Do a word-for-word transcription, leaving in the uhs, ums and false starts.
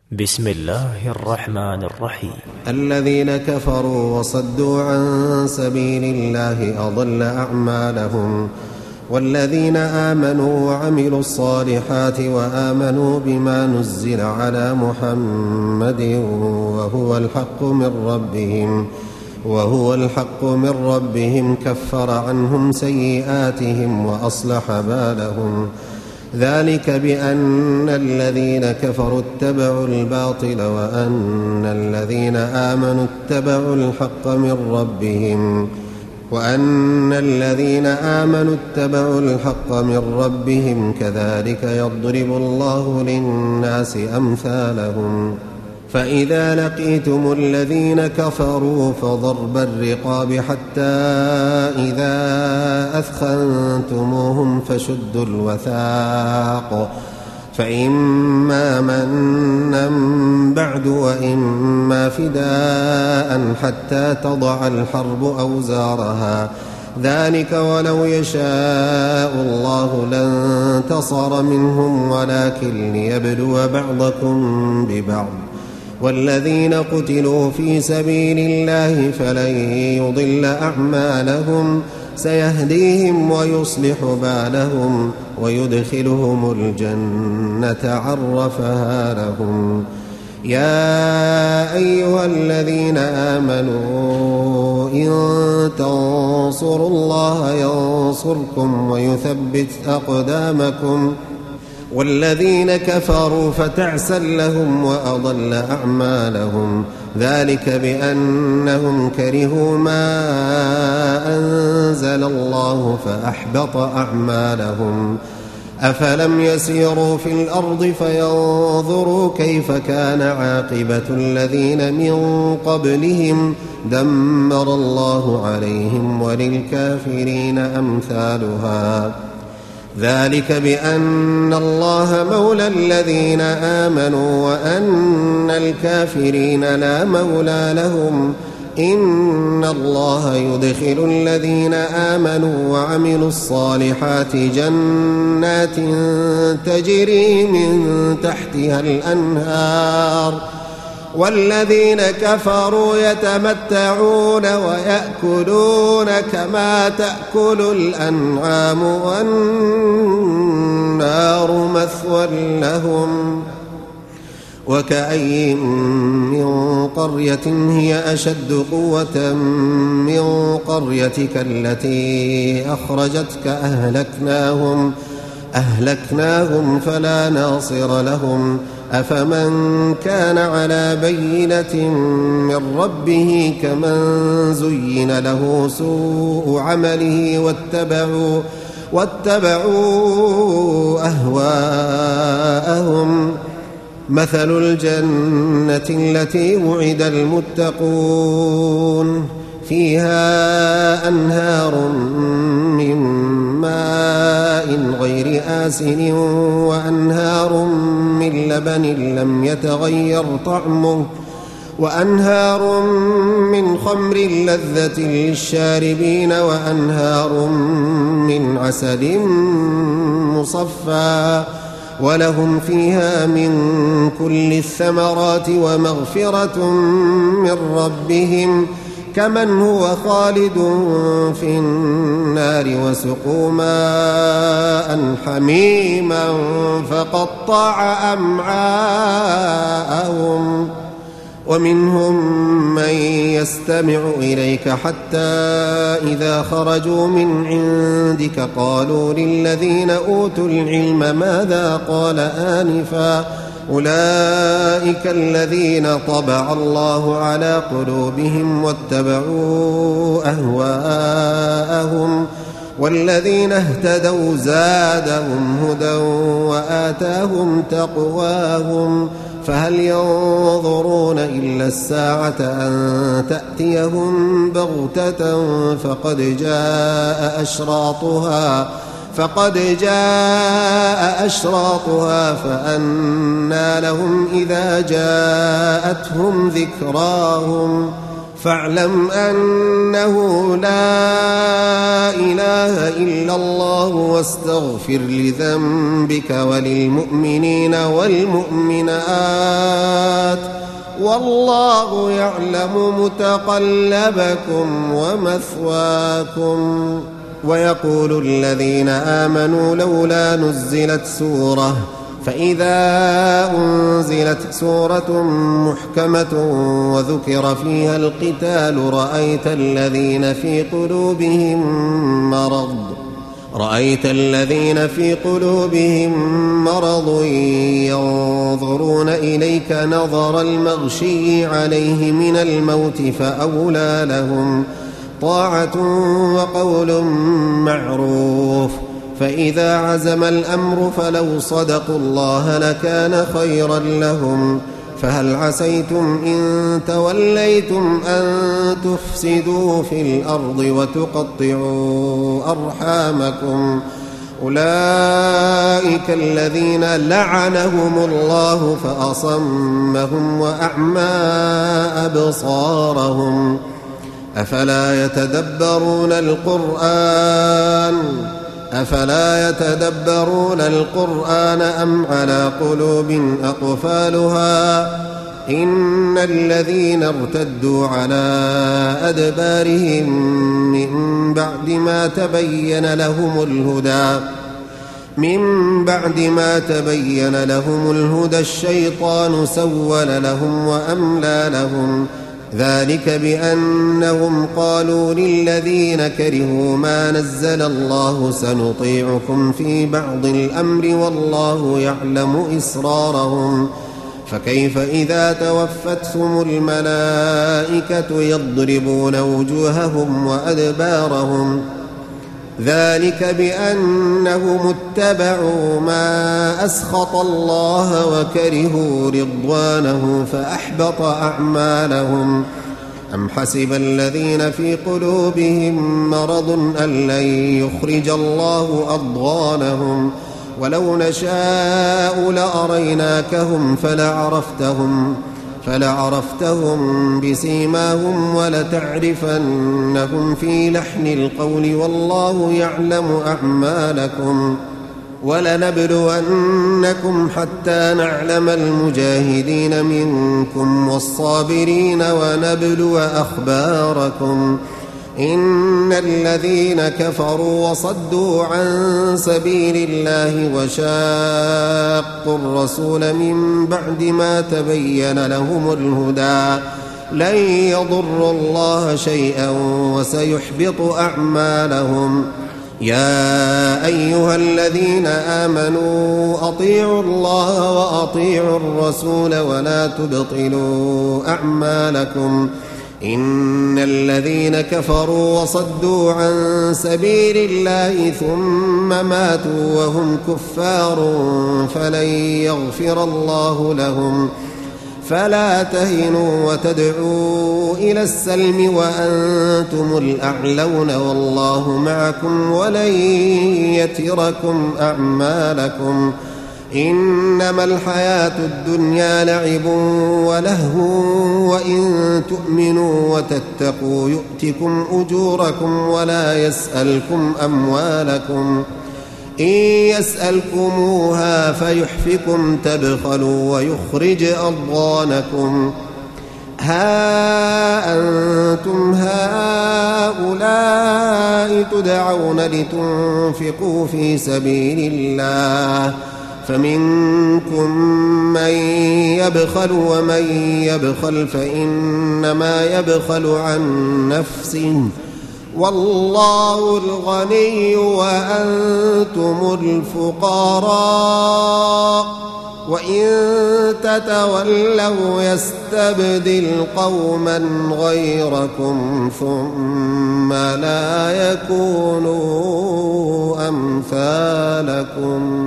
بسم الله الرحمن الرحيم. الذين كفروا وصدوا عن سبيل الله أضل أعمالهم، والذين آمنوا وعملوا الصالحات وآمنوا بما نزل على محمد وهو الحق من ربهم وهو الحق من ربهم كفر عنهم سيئاتهم وأصلح بالهم. ذلك بأن الذين كفروا اتبعوا الباطل وأن الذين آمنوا اتبعوا الحق من ربهم وأن الذين آمنوا اتبعوا الحق من ربهم كذلك يضرب الله للناس أمثالهم. فإذا لقيتم الذين كفروا فضرب الرقاب حتى إذا أثخنتموهم فشدوا الوثاق، فإما منا بعد وإما فداء حتى تضع الحرب أوزارها، ذلك ولو يشاء الله لانتصر منهم ولكن ليبلو بعضكم ببعض. والذين قتلوا في سبيل الله فلن يضل أعمالهم سيهديهم ويصلح بالهم ويدخلهم الجنة عرفها لهم. يا أيها الذين آمنوا إن تنصروا الله ينصركم ويثبت أقدامكم، والذين كفروا فتعسا لهم وأضل أعمالهم. ذلك بأنهم كرهوا ما أنزل الله فأحبط أعمالهم. أفلم يسيروا في الأرض فينظروا كيف كان عاقبة الذين من قبلهم دمر الله عليهم وللكافرين أمثالها. ذلك بأن الله مولى الذين آمنوا وأن الكافرين لا مولى لهم. إن الله يدخل الذين آمنوا وعملوا الصالحات جنات تجري من تحتها الأنهار، والذين كفروا يتمتعون ويأكلون كما تأكل الأنعام والنار مثوى لهم. وكأين من قرية هي أشد قوة من قريتك التي أخرجتك أهلكناهم أهلكناهم فلا ناصر لهم. أفمن كان على بينة من ربه كمن زين له سوء عمله واتبعوا, واتبعوا أهواءهم. مثل الجنة التي وعد المتقون فيها أنهار من ماء غير آسن وأنهار من لبن لم يتغير طعمه وأنهار من خمر لذة للشاربين وأنهار من عسل مصفى ولهم فيها من كل الثمرات ومغفرة من ربهم كمن هو خالد في النار وسقوا ماء حميما فقطع أمعاءهم. ومنهم من يستمع إليك حتى إذا خرجوا من عندك قالوا للذين أوتوا العلم ماذا قال آنفا أولئك الذين طبع الله على قلوبهم واتبعوا أهواءهم. والذين اهتدوا زادهم هدى وآتاهم تقواهم. فهل ينظرون إلا الساعة أن تأتيهم بغتة فقد جاء أشراطها فقد جاء أشراطها فأنى لهم إذا جاءتهم ذكراهم. فاعلم أنه لا إله إلا الله واستغفر لذنبك وللمؤمنين والمؤمنات والله يعلم متقلبكم ومثواكم. ويقول الذين آمنوا لولا نزلت سورة، فإذا أنزلت سورة محكمة وذكر فيها القتال رأيت الذين في قلوبهم مرض رأيت الذين في قلوبهم مرض ينظرون إليك نظر المغشي عليه من الموت فأولى لهم طاعة وقول معروف. فإذا عزم الأمر فلو صدقوا الله لكان خيرا لهم. فهل عسيتم إن توليتم أن تفسدوا في الأرض وتقطعوا أرحامكم؟ أولئك الذين لعنهم الله فأصمهم وأعمى أبصارهم. أفلا يتدبرون القرآن أفلا يتدبرون القرآن أم على قلوب أقفالها؟ إن الذين ارتدوا على أدبارهم من بعد ما تبين لهم الهدى من بعد ما تبين لهم الهدى الشيطان سول لهم وأملى لهم. ذلك بأنهم قالوا للذين كرهوا ما نزل الله سنطيعكم في بعض الأمر والله يعلم إسرارهم. فكيف إذا توفتهم الملائكة يضربون وجوههم وأدبارهم؟ ذلك بأنهم اتبعوا ما أسخط الله وكرهوا رضوانه فأحبط أعمالهم. أم حسب الذين في قلوبهم مرض أن لن يخرج الله أضغانهم؟ ولو نشاء لأريناكهم فلعرفتهم فلعرفتهم بسيماهم ولتعرفنهم في لحن القول والله يعلم أعمالكم. ولنبلونكم حتى نعلم المجاهدين منكم والصابرين ونبلو أخباركم. إن الذين كفروا وصدوا عن سبيل الله وشاقوا الرسول من بعد ما تبين لهم الهدى لن يضروا الله شيئا وسيحبط أعمالهم. يا أيها الذين آمنوا أطيعوا الله وأطيعوا الرسول ولا تبطلوا أعمالكم. إن الذين كفروا وصدوا عن سبيل الله ثم ماتوا وهم كفار فلن يغفر الله لهم. فلا تهنوا وتدعوا إلى السلم وأنتم الأعلون والله معكم ولن يتركم أعمالكم. إنما الحياة الدنيا لعب ولهو وإن تؤمنوا وتتقوا يؤتكم أجوركم ولا يسألكم أموالكم. إن يسألكموها فيحفكم تبخلوا ويخرج أضغانكم. ها أنتم هؤلاء تدعون لتنفقوا في سبيل الله فمنكم من يبخل ومن يبخل فإنما يبخل عن نفسه والله الغني وأنتم الفقراء وإن تتولوا يستبدل قوما غيركم ثم لا يكونوا أمثالكم.